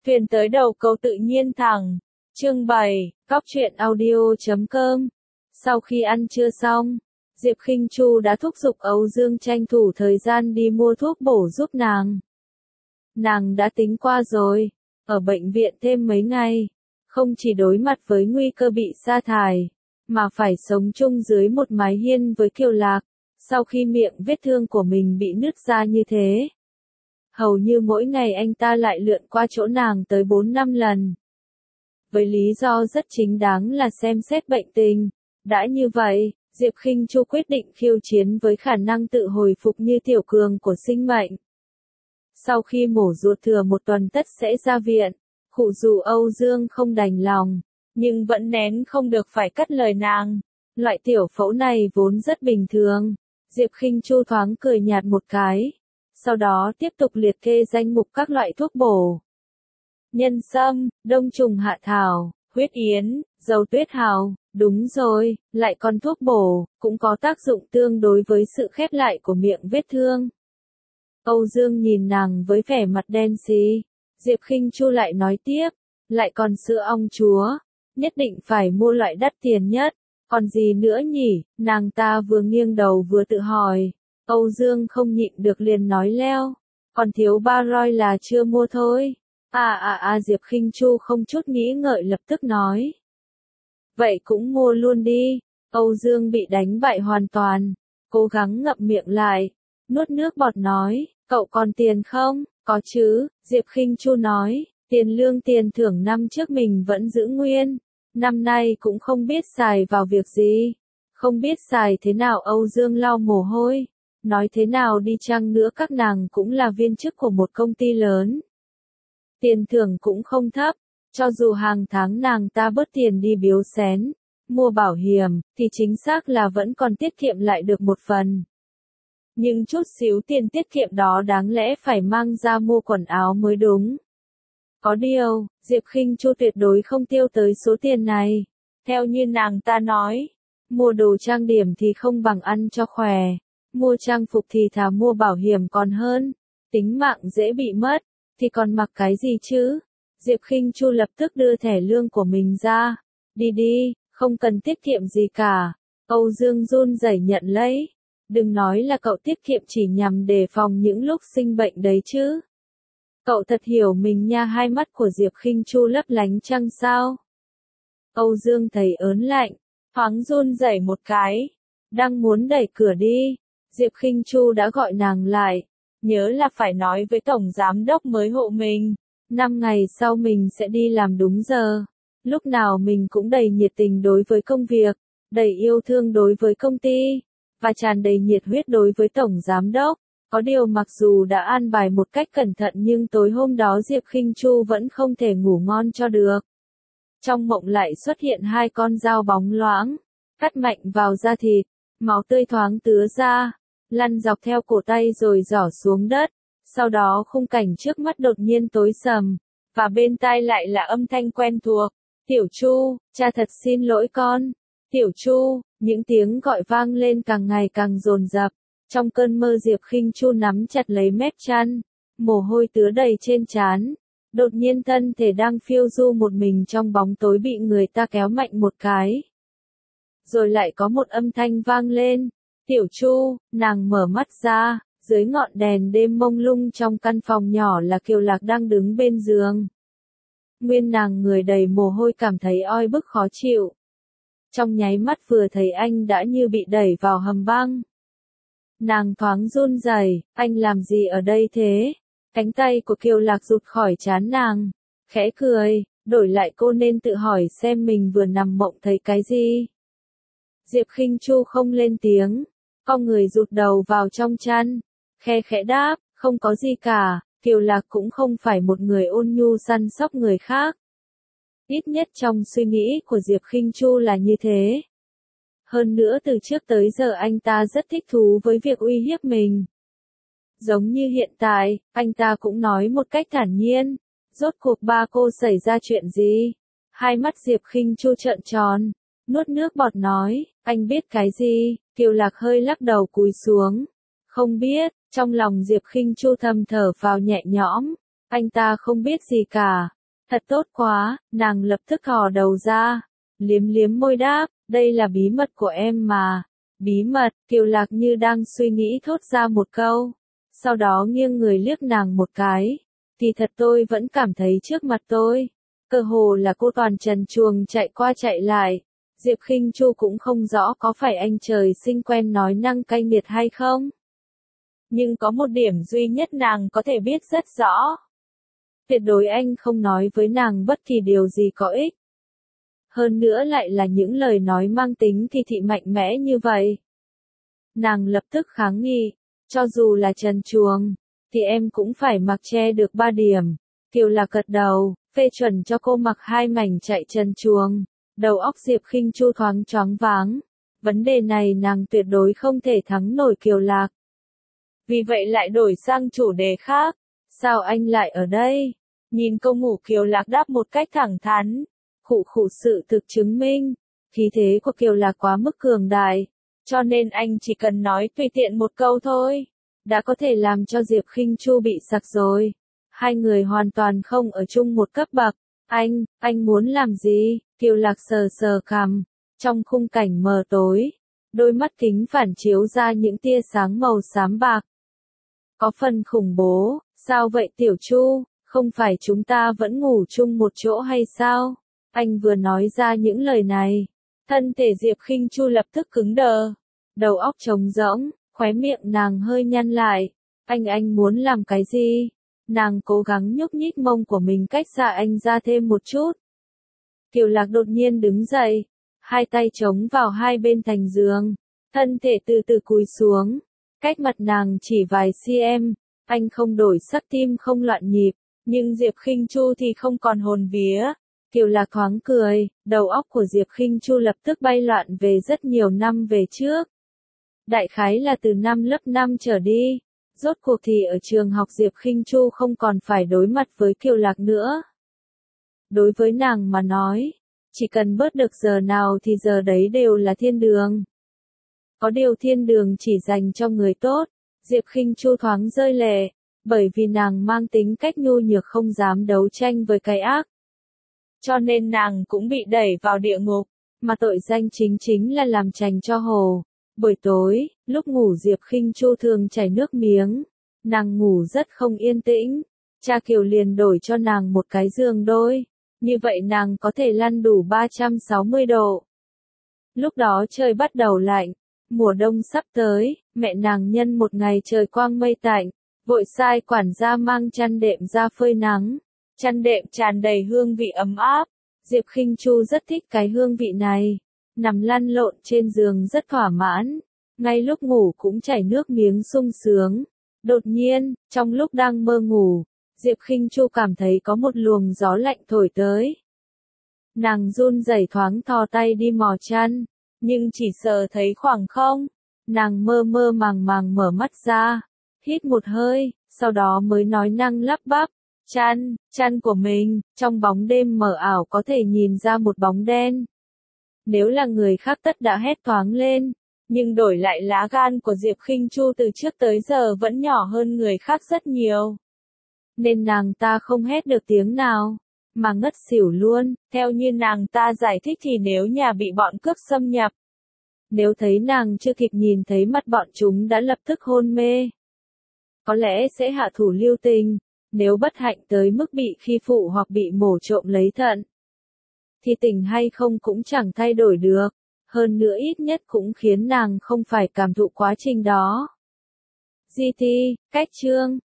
Thuyền tới đầu cầu tự nhiên thẳng. Chương 7, Cóc truyện audio.com. Sau khi ăn trưa xong, Diệp Khinh Chu đã thúc giục Âu Dương tranh thủ thời gian đi mua thuốc bổ giúp nàng. Nàng đã tính qua rồi, ở bệnh viện thêm mấy ngày, không chỉ đối mặt với nguy cơ bị sa thải, mà phải sống chung dưới một mái hiên với Kiều Lạc, sau khi miệng vết thương của mình bị nứt ra như thế. Hầu như mỗi ngày anh ta lại lượn qua chỗ nàng tới 4-5 lần. Với lý do rất chính đáng là xem xét bệnh tình. Đã như vậy, Diệp Khinh Chu quyết định khiêu chiến với khả năng tự hồi phục như tiểu cường của sinh mệnh. Sau khi mổ ruột thừa một tuần tất sẽ ra viện, khụ dù Âu Dương không đành lòng, nhưng vẫn nén không được phải cắt lời nàng. Loại tiểu phẫu này vốn rất bình thường. Diệp Khinh Chu thoáng cười nhạt một cái. Sau đó tiếp tục liệt kê danh mục các loại thuốc bổ. Nhân sâm, đông trùng hạ thảo, huyết yến, dầu tuyết hào, đúng rồi, lại còn thuốc bổ, cũng có tác dụng tương đối với sự khép lại của miệng vết thương. Âu Dương nhìn nàng với vẻ mặt đen xì. Diệp Khinh Chu lại nói tiếp, lại còn sữa ong chúa, nhất định phải mua loại đắt tiền nhất, còn gì nữa nhỉ, nàng ta vừa nghiêng đầu vừa tự hỏi. Âu Dương không nhịn được liền nói leo, còn thiếu 3 roi là chưa mua thôi. Diệp Khinh Chu không chút nghĩ ngợi lập tức nói. Vậy cũng mua luôn đi. Âu Dương bị đánh bại hoàn toàn, cố gắng ngậm miệng lại, nuốt nước bọt nói, cậu còn tiền không? Có chứ, Diệp Khinh Chu nói, tiền lương tiền thưởng năm trước mình vẫn giữ nguyên, năm nay cũng không biết xài vào việc gì. Không biết xài thế nào? Âu Dương lau mồ hôi. Nói thế nào đi chăng nữa các nàng cũng là viên chức của một công ty lớn. Tiền thưởng cũng không thấp, cho dù hàng tháng nàng ta bớt tiền đi biếu xén, mua bảo hiểm, thì chính xác là vẫn còn tiết kiệm lại được một phần. Nhưng chút xíu tiền tiết kiệm đó đáng lẽ phải mang ra mua quần áo mới đúng. Có điều, Diệp Khinh Chu tuyệt đối không tiêu tới số tiền này. Theo như nàng ta nói, mua đồ trang điểm thì không bằng ăn cho khỏe. Mua trang phục thì thà mua bảo hiểm còn hơn, tính mạng dễ bị mất, thì còn mặc cái gì chứ? Diệp Khinh Chu lập tức đưa thẻ lương của mình ra. Đi đi, không cần tiết kiệm gì cả. Âu Dương run rẩy nhận lấy. Đừng nói là cậu tiết kiệm chỉ nhằm đề phòng những lúc sinh bệnh đấy chứ. Cậu thật hiểu mình nha. Hai mắt của Diệp Khinh Chu lấp lánh chăng sao? Âu Dương thấy ớn lạnh, thoáng run rẩy một cái, đang muốn đẩy cửa đi. Diệp Khinh Chu đã gọi nàng lại, nhớ là phải nói với tổng giám đốc mới hộ mình, 5 ngày sau mình sẽ đi làm đúng giờ. Lúc nào mình cũng đầy nhiệt tình đối với công việc, đầy yêu thương đối với công ty, và tràn đầy nhiệt huyết đối với tổng giám đốc. Có điều mặc dù đã an bài một cách cẩn thận nhưng tối hôm đó Diệp Khinh Chu vẫn không thể ngủ ngon cho được. Trong mộng lại xuất hiện 2 con dao bóng loáng, cắt mạnh vào da thịt, máu tươi thoáng tứa ra, lăn dọc theo cổ tay rồi rỏ xuống đất. Sau đó khung cảnh trước mắt đột nhiên tối sầm, và bên tai lại là âm thanh quen thuộc. Tiểu Chu, cha thật xin lỗi con. Tiểu Chu, những tiếng gọi vang lên càng ngày càng dồn dập. Trong cơn mơ Diệp Khinh Chu nắm chặt lấy mép chăn, mồ hôi tứa đầy trên trán. Đột nhiên thân thể đang phiêu du một mình trong bóng tối bị người ta kéo mạnh một cái. Rồi lại có một âm thanh vang lên. Tiểu Chu, nàng mở mắt ra, dưới ngọn đèn đêm mông lung trong căn phòng nhỏ là Kiều Lạc đang đứng bên giường. Nguyên nàng người đầy mồ hôi cảm thấy oi bức khó chịu. Trong nháy mắt vừa thấy anh đã như bị đẩy vào hầm băng. Nàng thoáng run rẩy, anh làm gì ở đây thế? Cánh tay của Kiều Lạc rụt khỏi trán nàng, khẽ cười, đổi lại cô nên tự hỏi xem mình vừa nằm mộng thấy cái gì. Diệp Khinh Chu không lên tiếng, cong người rụt đầu vào trong chăn, khe khẽ đáp, không có gì cả. Kiều Lạc cũng không phải một người ôn nhu săn sóc người khác. Ít nhất trong suy nghĩ của Diệp Khinh Chu là như thế. Hơn nữa từ trước tới giờ anh ta rất thích thú với việc uy hiếp mình. Giống như hiện tại, anh ta cũng nói một cách thản nhiên, rốt cuộc ba cô xảy ra chuyện gì? Hai mắt Diệp Khinh Chu trợn tròn, nuốt nước bọt nói, anh biết cái gì? Kiều Lạc hơi lắc đầu cúi xuống. Không biết. Trong lòng Diệp Khinh Chu thầm thở vào nhẹ nhõm. Anh ta không biết gì cả. Thật tốt quá, nàng lập tức thò đầu ra, liếm liếm môi đáp, đây là bí mật của em mà. Bí mật, Kiều Lạc như đang suy nghĩ thốt ra một câu. Sau đó nghiêng người liếc nàng một cái. Thì thật tôi vẫn cảm thấy trước mặt tôi, cơ hồ là cô toàn trần truồng chạy qua chạy lại. Diệp Khinh Chu cũng không rõ có phải anh trời sinh quen nói năng cay nghiệt hay không. Nhưng có một điểm duy nhất nàng có thể biết rất rõ. Tuyệt đối anh không nói với nàng bất kỳ điều gì có ích. Hơn nữa lại là những lời nói mang tính thi thị mạnh mẽ như vậy. Nàng lập tức kháng nghị, cho dù là trần truồng, thì em cũng phải mặc che được 3 điểm. Kiều Lạc gật đầu, phê chuẩn cho cô mặc 2 mảnh chạy trần truồng. Đầu óc Diệp Khinh Chu thoáng choáng váng. Vấn đề này nàng tuyệt đối không thể thắng nổi Kiều Lạc. Vì vậy lại đổi sang chủ đề khác. Sao anh lại ở đây? Nhìn câu ngủ Kiều Lạc đáp một cách thẳng thắn. Khụ khụ, sự thực chứng minh, khí thế của Kiều Lạc quá mức cường đại. Cho nên anh chỉ cần nói tùy tiện một câu thôi, đã có thể làm cho Diệp Khinh Chu bị sặc rồi. Hai người hoàn toàn không ở chung một cấp bậc. Anh muốn làm gì? Kiều Lạc sờ sờ cằm. Trong khung cảnh mờ tối, đôi mắt kính phản chiếu ra những tia sáng màu xám bạc. Có phần khủng bố. Sao vậy Tiểu Chu? Không phải chúng ta vẫn ngủ chung một chỗ hay sao? Anh vừa nói ra những lời này, thân thể Diệp Khinh Chu lập tức cứng đờ, đầu óc trống rỗng, khóe miệng nàng hơi nhăn lại. Anh muốn làm cái gì? Nàng cố gắng nhúc nhích mông của mình cách xa anh ra thêm một chút. Kiều Lạc đột nhiên đứng dậy, hai tay chống vào hai bên thành giường, thân thể từ từ cúi xuống, cách mặt nàng chỉ vài cm. Anh không đổi sắc, tim không loạn nhịp, nhưng Diệp Khinh Chu thì không còn hồn vía. Kiều Lạc thoáng cười, đầu óc của Diệp Khinh Chu lập tức bay loạn về rất nhiều năm về trước. Đại khái là từ năm lớp 5 trở đi. Rốt cuộc thì ở trường học Diệp Khinh Chu không còn phải đối mặt với Kiều Lạc nữa. Đối với nàng mà nói, chỉ cần bớt được giờ nào thì giờ đấy đều là thiên đường. Có điều thiên đường chỉ dành cho người tốt. Diệp Khinh Chu thoáng rơi lệ, bởi vì nàng mang tính cách nhu nhược không dám đấu tranh với cái ác. Cho nên nàng cũng bị đẩy vào địa ngục, mà tội danh chính là làm trành cho hồ. Buổi tối, lúc ngủ Diệp Khinh Chu thường chảy nước miếng, nàng ngủ rất không yên tĩnh, cha Kiều liền đổi cho nàng một cái giường đôi, như vậy nàng có thể lăn đủ 360 độ. Lúc đó trời bắt đầu lạnh, mùa đông sắp tới, mẹ nàng nhân một ngày trời quang mây tạnh, vội sai quản gia mang chăn đệm ra phơi nắng. Chăn đệm tràn đầy hương vị ấm áp. Diệp Khinh Chu rất thích cái hương vị này. Nằm lăn lộn trên giường rất thỏa mãn. Ngay lúc ngủ cũng chảy nước miếng sung sướng. Đột nhiên, trong lúc đang mơ ngủ, Diệp Khinh Chu cảm thấy có một luồng gió lạnh thổi tới. Nàng run rẩy thoáng thò tay đi mò chăn, nhưng chỉ sờ thấy khoảng không. Nàng mơ mơ màng màng mở mắt ra, hít một hơi, sau đó mới nói năng lắp bắp. Chăn của mình, trong bóng đêm mờ ảo có thể nhìn ra một bóng đen. Nếu là người khác tất đã hét toáng lên, nhưng đổi lại lá gan của Diệp Khinh Chu từ trước tới giờ vẫn nhỏ hơn người khác rất nhiều. Nên nàng ta không hét được tiếng nào, mà ngất xỉu luôn. Theo như nàng ta giải thích thì nếu nhà bị bọn cướp xâm nhập, nếu thấy nàng chưa kịp nhìn thấy mặt bọn chúng đã lập tức hôn mê, có lẽ sẽ hạ thủ lưu tình. Nếu bất hạnh tới mức bị khi phụ hoặc bị mổ trộm lấy thận, thì tỉnh hay không cũng chẳng thay đổi được. Hơn nữa ít nhất cũng khiến nàng không phải cảm thụ quá trình đó. GT, cách chương